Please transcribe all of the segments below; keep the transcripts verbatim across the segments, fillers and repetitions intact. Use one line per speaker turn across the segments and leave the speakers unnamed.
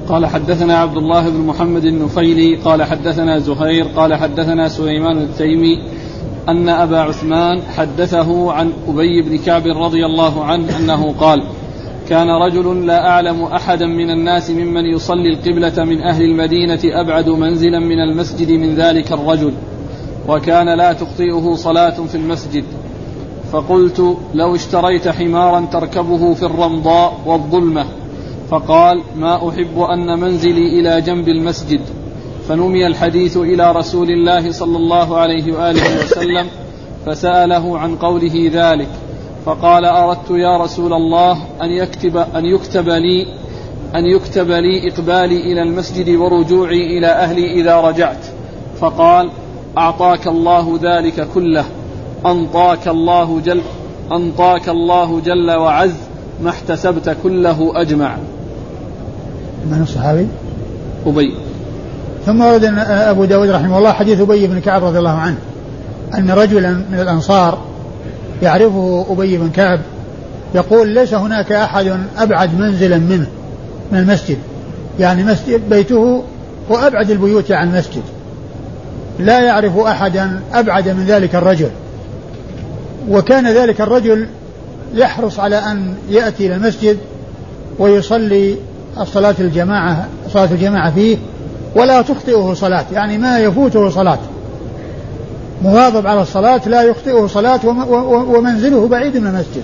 قال حدثنا عبد الله بن محمد النفيلي قال حدثنا زهير قال حدثنا سليمان التيمي أن أبا عثمان حدثه عن أبي بن كعب رضي الله عنه أنه قال كان رجل لا أعلم أحدا من الناس ممن يصلي القبلة من أهل المدينة أبعد منزلا من المسجد من ذلك الرجل، وكان لا تخطئه صلاة في المسجد. فقلت لو اشتريت حمارا تركبه في الرمضاء والظلمة، فقال ما أحب أن منزلي إلى جنب المسجد. فنمي الحديث إلى رسول الله صلى الله عليه وآله وسلم فسأله عن قوله ذلك، فقال أردت يا رسول الله أن يكتب, أن يكتب لي أن يكتب لي إقبالي إلى المسجد ورجوعي إلى أهلي إذا رجعت. فقال أعطاك الله ذلك كله، أنطاك الله جل, أنطاك الله جل وعز ما احتسبت كله أجمع.
من الصحابي؟
أبي.
ثم ورد أبو داود رحمه الله حديث أبي بن كعب رضي الله عنه أن رجلا من الأنصار يعرفه أبي بن كعب يقول ليس هناك أحد أبعد منزلا منه من المسجد، يعني مسجد بيته وأبعد البيوت عن المسجد، لا يعرف أحدا أبعد من ذلك الرجل. وكان ذلك الرجل يحرص على أن يأتي إلى المسجد ويصلي الصلاة الجماعة صلاة الجماعة فيه ولا تخطئه صلاة، يعني ما يفوته صلاة، مواظب على الصلاة لا يخطئه صلاة ومنزله بعيد من المسجد.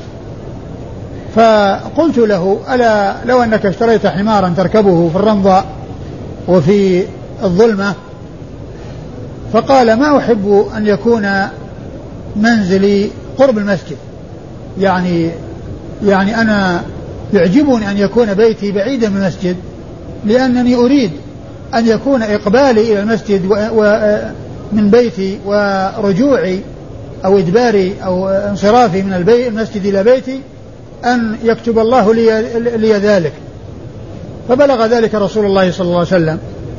فقلت له ألا لو أنك اشتريت حمارا تركبه في الرمضاء وفي الظلمة، فقال ما أحب أن يكون منزلي قرب المسجد، يعني يعني أنا يعجبني أن يكون بيتي بعيدا من المسجد، لأنني أريد أن يكون إقبالي إلى المسجد من بيتي ورجوعي أو إدباري أو انصرافي من المسجد إلى بيتي أن يكتب الله لي, لي ذلك. فبلغ ذلك رسول الله صلى الله عليه وسلم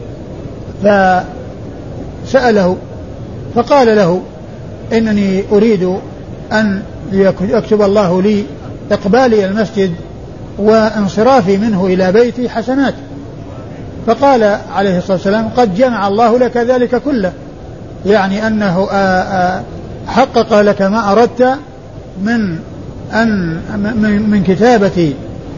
فسأله فقال له إنني أريد أن يكتب الله لي إقبالي إلى المسجد وانصرافي منه إلى بيتي حسنات. فقال عليه الصلاة والسلام قد جمع الله لك ذلك كله، يعني أنه حقق لك ما أردت من أن من كتابة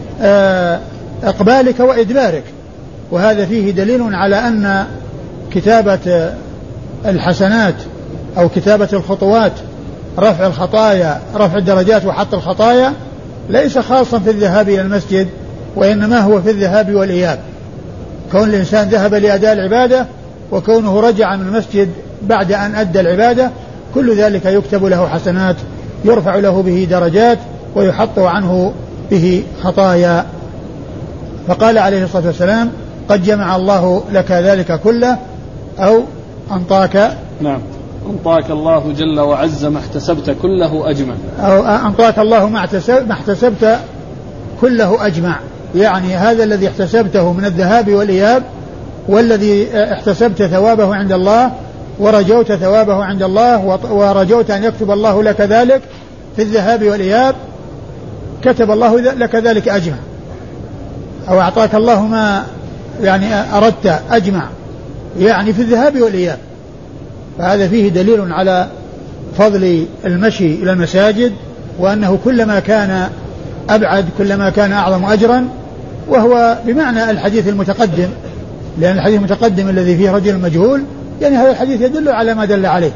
إقبالك وإدبارك. وهذا فيه دليل على أن كتابة الحسنات أو كتابة الخطوات، رفع الخطايا رفع الدرجات وحط الخطايا، ليس خاصا في الذهاب إلى المسجد، وإنما هو في الذهاب والإياب. كون الإنسان ذهب لأداء العبادة وكونه رجع من المسجد بعد أن أدى العبادة، كل ذلك يكتب له حسنات، يرفع له به درجات ويحط عنه به خطايا. فقال عليه الصلاة والسلام قد جمع الله لك ذلك كله، أو أنطاك
نعم أنطاك الله جل وعز ما احتسبت كله أجمع،
أو أنطاك الله ما احتسبت كله أجمع، يعني هذا الذي احتسبته من الذهاب والإياب والذي احتسبت ثوابه عند الله ورجوت ثوابه عند الله ورجوت أن يكتب الله لك ذلك في الذهاب والإياب، كتب الله لك ذلك أجمع، أو أعطاك الله ما يعني أردت أجمع، يعني في الذهاب والإياب. فهذا فيه دليل على فضل المشي إلى المساجد، وأنه كلما كان أبعد كلما كان أعظم أجرا، وهو بمعنى الحديث المتقدم، لأن الحديث المتقدم الذي فيه رجل مجهول يعني هذا الحديث يدل على ما دل عليه،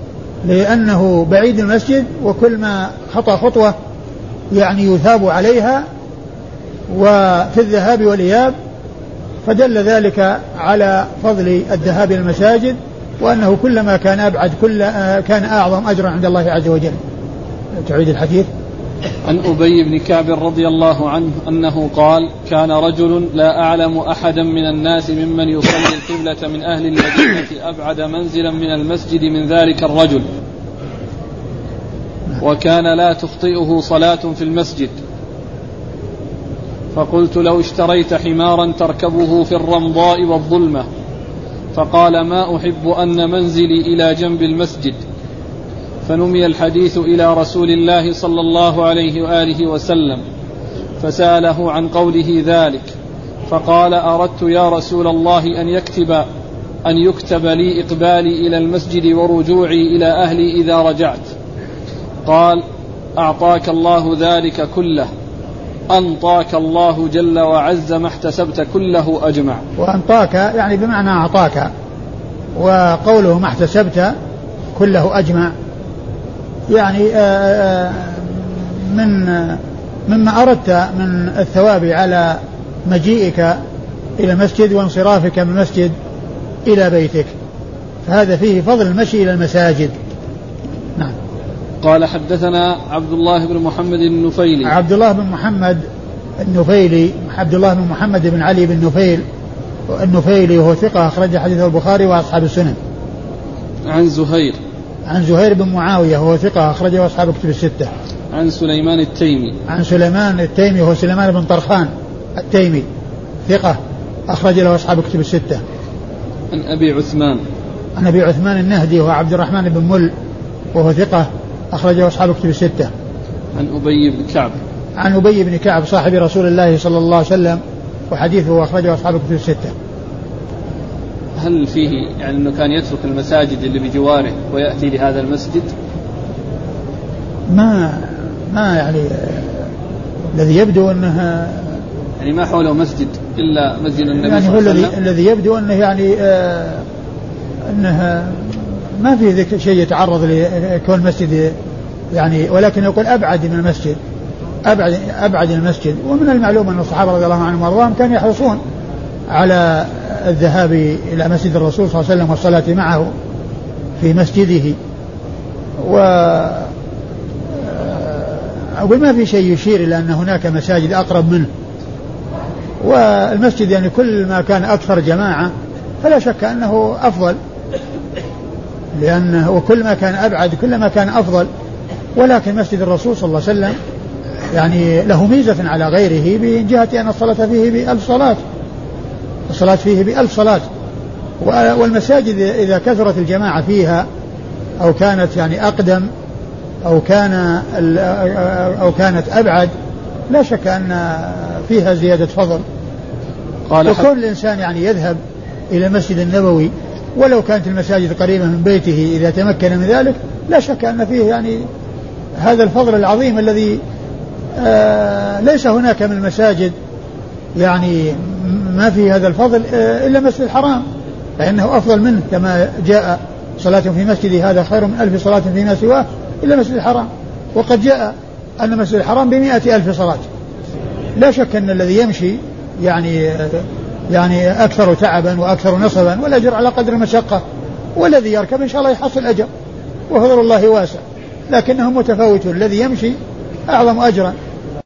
لأنه بعيد المسجد وكل ما خطأ خطوة يعني يثاب عليها وفي الذهاب والإياب، فدل ذلك على فضل الذهاب إلى المساجد، وأنه كلما كان أبعد كل كان أعظم أجرا عند الله عز وجل. تعيد الحديث.
عن أبي بن كعب رضي الله عنه أنه قال كان رجل لا أعلم أحدا من الناس ممن يصلي القبلة من أهل المدينة أبعد منزلا من المسجد من ذلك الرجل، وكان لا تخطئه صلاة في المسجد. فقلت لو اشتريت حمارا تركبه في الرمضاء والظلمة، فقال ما أحب أن منزلي إلى جنب المسجد. فنمي الحديث إلى رسول الله صلى الله عليه وآله وسلم فسأله عن قوله ذلك، فقال أردت يا رسول الله أن يكتب أن يكتب لي إقبالي إلى المسجد ورجوعي إلى أهلي إذا رجعت. قال أعطاك الله ذلك كله، أنطاك الله جل وعز ما احتسبت كله أجمع.
وأنطاك يعني بمعنى أعطاك، وقوله ما احتسبت كله أجمع يعني من مما أردت من الثواب على مجيئك إلى المسجد وانصرافك من المسجد إلى بيتك، فهذا فيه فضل المشي إلى المساجد. نعم.
قال حدثنا عبد الله بن محمد النفيلي.
عبد الله بن محمد النفيلي عبد الله بن محمد بن علي بن نفيل النفيلي وهو ثقة أخرج حديثه البخاري وأصحاب السنن.
عن زهير
عن زهير بن معاوية وهو ثقة أخرجه أصحاب الكتب الستة.
عن سليمان التيمي
عن سليمان التيمي وهو سليمان بن طرخان التيمي ثقة أخرج له أصحاب الكتب الستة.
عن أبي عثمان
عن أبي عثمان النهدي وهو عبد الرحمن بن مل وهو ثقة أخرجه أصحاب الكتب الستة.
عن أبي بن كعب
عن أبي بن كعب صاحب رسول الله صلى الله عليه وسلم وحديثه أخرجه أصحاب الكتب الستة.
هل فيه يعني أنه كان يترك المساجد اللي بجواره ويأتي لهذا المسجد؟
ما ما يعني الذي يبدو أنه
يعني ما حوله مسجد إلا مسجد النبي
يعني
صلى الله عليه
وسلم. الذي يبدو أنه يعني آه أنه ما في ذلك شيء يتعرض لكون مسجد يعني، ولكن يقول أبعد من المسجد أبعد أبعد من المسجد. ومن المعلوم أن الصحابة رضي الله عنهم وارضاهم كانوا يحرصون على الذهاب إلى مسجد الرسول صلى الله عليه وسلم والصلاة معه في مسجده. و أقول ما في شيء يشير إلى أن هناك مساجد أقرب منه، والمسجد يعني كل ما كان أكثر جماعة فلا شك أنه أفضل، لأنه وكل ما كان أبعد كل ما كان أفضل. ولكن مسجد الرسول صلى الله عليه وسلم يعني له ميزة على غيره من جهة أن الصلاة فيه بألف صلاة الصلاة فيه بألف صلاة. والمساجد إذا كثرت الجماعة فيها أو كانت يعني أقدم أو كان أو كانت أبعد لا شك أن فيها زيادة فضل. وكون الإنسان يعني يذهب إلى المسجد النبوي ولو كانت المساجد قريبة من بيته إذا تمكن من ذلك لا شك أن فيه يعني هذا الفضل العظيم الذي آه ليس هناك من المساجد يعني ما في هذا الفضل آه إلا مسجد الحرام، فإنه أفضل منه كما جاء صلاة في مسجدي هذا خير من ألف صلاة فيما سواه إلا مسجد الحرام. وقد جاء أن مسجد الحرام بمئة ألف صلاة. لا شك أن الذي يمشي يعني يعني أكثر تعبا وأكثر نصبا والأجر على قدر المشقة، والذي يركب إن شاء الله يحصل أجر وفضل الله واسع، لكنهم متفاوتون. الذي يمشي أعظم أجرا